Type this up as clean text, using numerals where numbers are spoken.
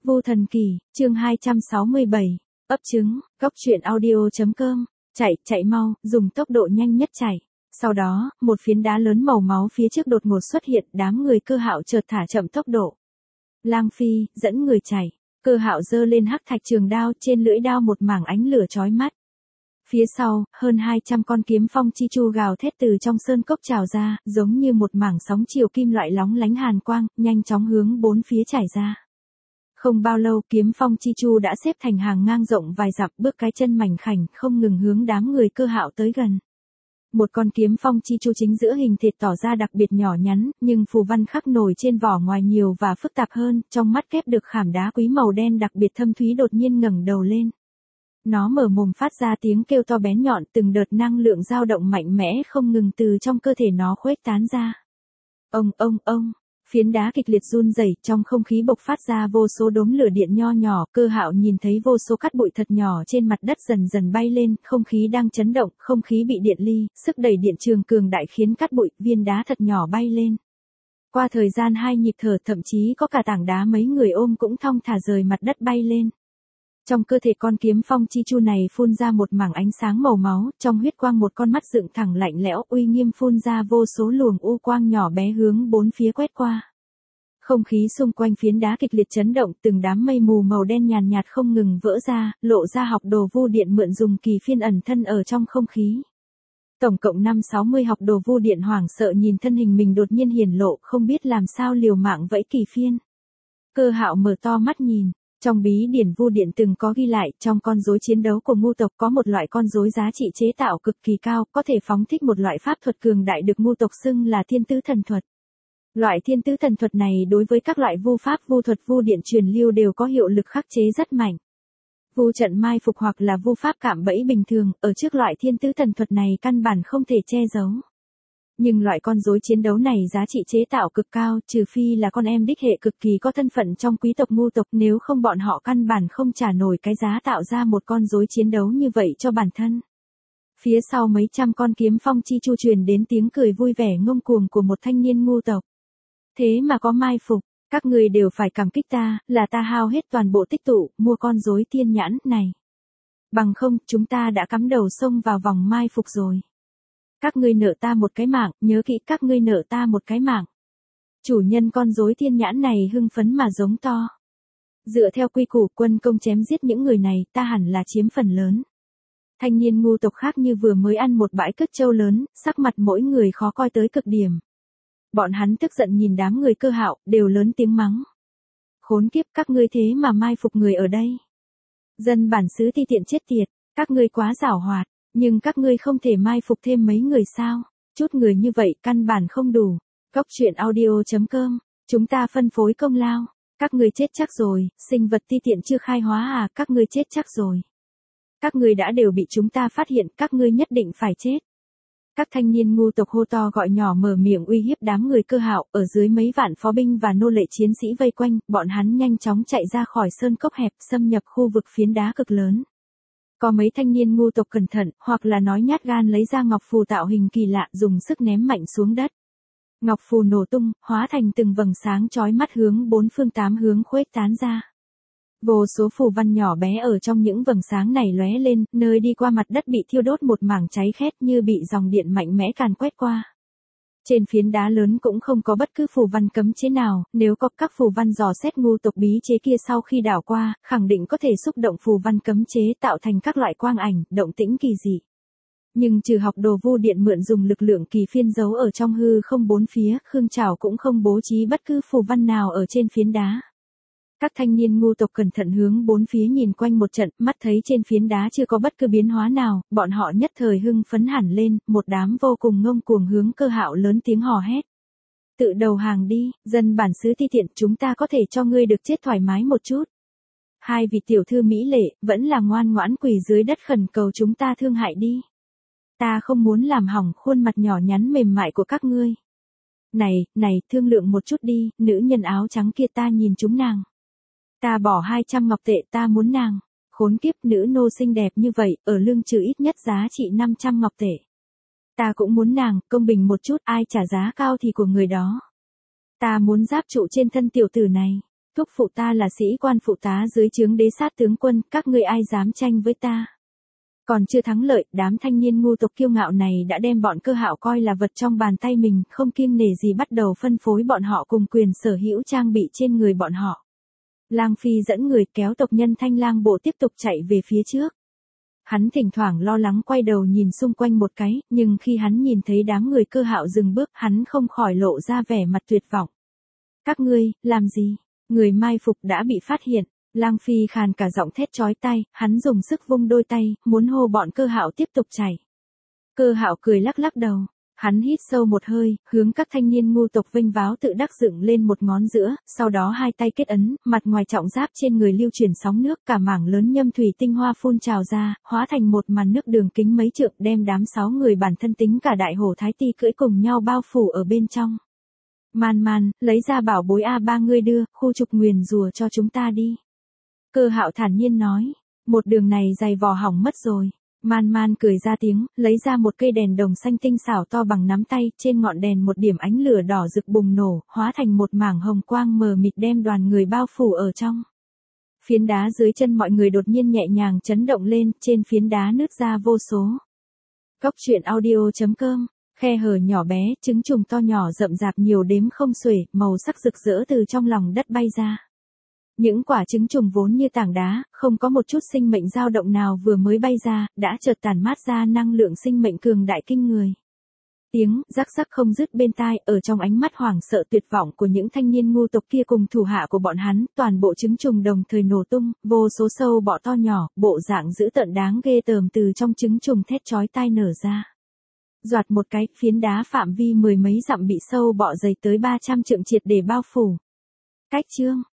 Vu Thần Kỳ, chương 267, ấp trứng, góc truyện audio.com, chạy mau, dùng tốc độ nhanh nhất chạy. Sau đó, một phiến đá lớn màu máu phía trước đột ngột xuất hiện, đám người Cơ Hạo chợt thả chậm tốc độ. Lang Phi, dẫn người chạy, Cơ Hạo giơ lên hắc thạch trường đao, trên lưỡi đao một mảng ánh lửa chói mắt. Phía sau, hơn 200 con kiếm phong chi chu gào thét từ trong sơn cốc trào ra, giống như một mảng sóng chiều kim loại lóng lánh hàn quang, nhanh chóng hướng bốn phía trải ra. Không bao lâu, kiếm phong chi chu đã xếp thành hàng ngang rộng vài dặm, bước cái chân mảnh khảnh, không ngừng hướng đám người Cơ Hạo tới gần. Một con kiếm phong chi chu chính giữa hình thịt tỏ ra đặc biệt nhỏ nhắn, nhưng phù văn khắc nổi trên vỏ ngoài nhiều và phức tạp hơn, trong mắt kép được khảm đá quý màu đen đặc biệt thâm thúy đột nhiên ngẩng đầu lên. Nó mở mồm phát ra tiếng kêu to bén nhọn, từng đợt năng lượng dao động mạnh mẽ không ngừng từ trong cơ thể nó khuếch tán ra. Ông, phiến đá kịch liệt run rẩy, trong không khí bộc phát ra vô số đốm lửa điện nho nhỏ, Cơ Hạo nhìn thấy vô số cát bụi thật nhỏ trên mặt đất dần dần bay lên, không khí đang chấn động, không khí bị điện ly, sức đẩy điện trường cường đại khiến cát bụi, viên đá thật nhỏ bay lên. Qua thời gian 2 nhịp thở, thậm chí có cả tảng đá mấy người ôm cũng thong thả rời mặt đất bay lên. Trong cơ thể con kiếm phong chi chu này phun ra một mảng ánh sáng màu máu, trong huyết quang một con mắt dựng thẳng lạnh lẽo uy nghiêm phun ra vô số luồng u quang nhỏ bé hướng bốn phía quét qua. Không khí xung quanh phiến đá kịch liệt chấn động, từng đám mây mù màu đen nhàn nhạt không ngừng vỡ ra, lộ ra học đồ vu điện mượn dùng kỳ phiên ẩn thân ở trong không khí. Tổng cộng 5-60 học đồ vu điện hoảng sợ nhìn thân hình mình đột nhiên hiển lộ, không biết làm sao liều mạng vẫy kỳ phiên. Cơ Hạo mở to mắt nhìn. Trong bí điển vu điện từng có ghi lại, trong con rối chiến đấu của ngu tộc có một loại con rối giá trị chế tạo cực kỳ cao, có thể phóng thích một loại pháp thuật cường đại được ngu tộc xưng là thiên tứ thần thuật. Loại thiên tứ thần thuật này đối với các loại vu pháp vu thuật vu điện truyền lưu đều có hiệu lực khắc chế rất mạnh. Vu trận mai phục hoặc là vu pháp cạm bẫy bình thường, ở trước loại thiên tứ thần thuật này căn bản không thể che giấu. Nhưng loại con rối chiến đấu này giá trị chế tạo cực cao, trừ phi là con em đích hệ cực kỳ có thân phận trong quý tộc ngu tộc, nếu không bọn họ căn bản không trả nổi cái giá tạo ra một con rối chiến đấu như vậy cho bản thân. Phía sau mấy trăm con kiếm phong chi chu truyền đến tiếng cười vui vẻ ngông cuồng của một thanh niên ngu tộc. Thế mà có mai phục, các người đều phải cảm kích ta, là ta hao hết toàn bộ tích tụ, mua con rối thiên nhãn này. Bằng không, chúng ta đã cắm đầu xông vào vòng mai phục rồi. Các ngươi nợ ta một cái mạng, nhớ kỹ các ngươi nợ ta một cái mạng. Chủ nhân con rối thiên nhãn này hưng phấn mà giống to. Dựa theo quy củ quân công chém giết những người này, ta hẳn là chiếm phần lớn. Thanh niên ngu tộc khác như vừa mới ăn một bãi cất trâu lớn, sắc mặt mỗi người khó coi tới cực điểm. Bọn hắn tức giận nhìn đám người Cơ Hạo, đều lớn tiếng mắng. Khốn kiếp, các ngươi thế mà mai phục người ở đây. Dân bản xứ ti tiện chết tiệt, các ngươi quá giảo hoạt. Nhưng các ngươi không thể mai phục thêm mấy người sao? Chút người như vậy căn bản không đủ. Góc truyện audio.com, chúng ta phân phối công lao. Các ngươi chết chắc rồi, sinh vật ti tiện chưa khai hóa à, các ngươi chết chắc rồi. Các ngươi đã đều bị chúng ta phát hiện, các ngươi nhất định phải chết. Các thanh niên ngu tộc hô to gọi nhỏ mở miệng uy hiếp đám người Cơ Hạo, ở dưới mấy vạn phó binh và nô lệ chiến sĩ vây quanh, bọn hắn nhanh chóng chạy ra khỏi sơn cốc hẹp, xâm nhập khu vực phiến đá cực lớn. Có mấy thanh niên ngu tộc cẩn thận, hoặc là nói nhát gan lấy ra ngọc phù tạo hình kỳ lạ, dùng sức ném mạnh xuống đất. Ngọc phù nổ tung, hóa thành từng vầng sáng chói mắt hướng 4 phương 8 hướng khuếch tán ra. Vô số phù văn nhỏ bé ở trong những vầng sáng này lóe lên, nơi đi qua mặt đất bị thiêu đốt một mảng cháy khét như bị dòng điện mạnh mẽ càn quét qua. Trên phiến đá lớn cũng không có bất cứ phù văn cấm chế nào, nếu có các phù văn dò xét ngu tộc bí chế kia sau khi đảo qua, khẳng định có thể xúc động phù văn cấm chế tạo thành các loại quang ảnh, động tĩnh kỳ dị. Nhưng trừ học đồ vu điện mượn dùng lực lượng kỳ phiên giấu ở trong hư không bốn phía, Khương Trảo cũng không bố trí bất cứ phù văn nào ở trên phiến đá. Các thanh niên ngu tộc cẩn thận hướng bốn phía nhìn quanh một trận, mắt thấy trên phiến đá chưa có bất cứ biến hóa nào, bọn họ nhất thời hưng phấn hẳn lên, một đám vô cùng ngông cuồng hướng Cơ Hạo lớn tiếng hò hét. Tự đầu hàng đi, dân bản xứ ti tiện, chúng ta có thể cho ngươi được chết thoải mái một chút. Hai vị tiểu thư mỹ lệ, vẫn là ngoan ngoãn quỳ dưới đất khẩn cầu chúng ta thương hại đi. Ta không muốn làm hỏng khuôn mặt nhỏ nhắn mềm mại của các ngươi. Này, thương lượng một chút đi, nữ nhân áo trắng kia ta nhìn chúng nàng. Ta bỏ 200 ngọc tệ, ta muốn nàng. Khốn kiếp, nữ nô xinh đẹp như vậy, ở lương trừ ít nhất giá trị 500 ngọc tệ. Ta cũng muốn nàng, công bình một chút, ai trả giá cao thì của người đó. Ta muốn giáp trụ trên thân tiểu tử này. Thúc phụ ta là sĩ quan phụ tá dưới trướng đế sát tướng quân, các ngươi ai dám tranh với ta. Còn chưa thắng lợi, đám thanh niên ngu tộc kiêu ngạo này đã đem bọn Cơ Hạo coi là vật trong bàn tay mình, không kiêng nể gì bắt đầu phân phối bọn họ cùng quyền sở hữu trang bị trên người bọn họ. Lang Phi dẫn người kéo tộc nhân Thanh Lang bộ tiếp tục chạy về phía trước. Hắn thỉnh thoảng lo lắng quay đầu nhìn xung quanh một cái, nhưng khi hắn nhìn thấy đám người Cơ Hạo dừng bước, hắn không khỏi lộ ra vẻ mặt tuyệt vọng. Các ngươi, làm gì? Người mai phục đã bị phát hiện. Lang Phi khàn cả giọng thét chói tai, hắn dùng sức vung đôi tay, muốn hô bọn Cơ Hạo tiếp tục chạy. Cơ Hạo cười lắc lắc đầu. Hắn hít sâu một hơi, hướng các thanh niên ngu tộc vênh váo tự đắc dựng lên một ngón giữa, sau đó hai tay kết ấn, mặt ngoài trọng giáp trên người lưu chuyển sóng nước, cả mảng lớn nhâm thủy tinh hoa phun trào ra, hóa thành một màn nước đường kính mấy trượng, đem đám 6 người bản thân tính cả đại hổ thái ti cưỡi cùng nhau bao phủ ở bên trong. Man Man, lấy ra bảo bối A3 ngươi đưa, khu trục nguyền rùa cho chúng ta đi. Cơ Hạo thản nhiên nói, một đường này dày vò hỏng mất rồi. Man Man cười ra tiếng, lấy ra một cây đèn đồng xanh tinh xảo to bằng nắm tay, trên ngọn đèn một điểm ánh lửa đỏ rực bùng nổ, hóa thành một mảng hồng quang mờ mịt đem đoàn người bao phủ ở trong. Phiến đá dưới chân mọi người đột nhiên nhẹ nhàng chấn động lên, trên phiến đá nứt ra vô số. Cốc truyện audio.com, khe hở nhỏ bé, trứng trùng to nhỏ rậm rạp nhiều đếm không xuể, màu sắc rực rỡ từ trong lòng đất bay ra. Những quả trứng trùng vốn như tảng đá, không có một chút sinh mệnh dao động nào vừa mới bay ra, đã chợt tản mát ra năng lượng sinh mệnh cường đại kinh người. Tiếng rắc rắc không dứt bên tai, ở trong ánh mắt hoảng sợ tuyệt vọng của những thanh niên ngu tộc kia cùng thủ hạ của bọn hắn, toàn bộ trứng trùng đồng thời nổ tung, vô số sâu bọ to nhỏ, bộ dạng dữ tợn đáng ghê tởm từ trong trứng trùng thét chói tai nở ra. Doạt một cái, phiến đá phạm vi 10 mấy dặm bị sâu bọ dày tới 300 trượng triệt để bao phủ. Cách chương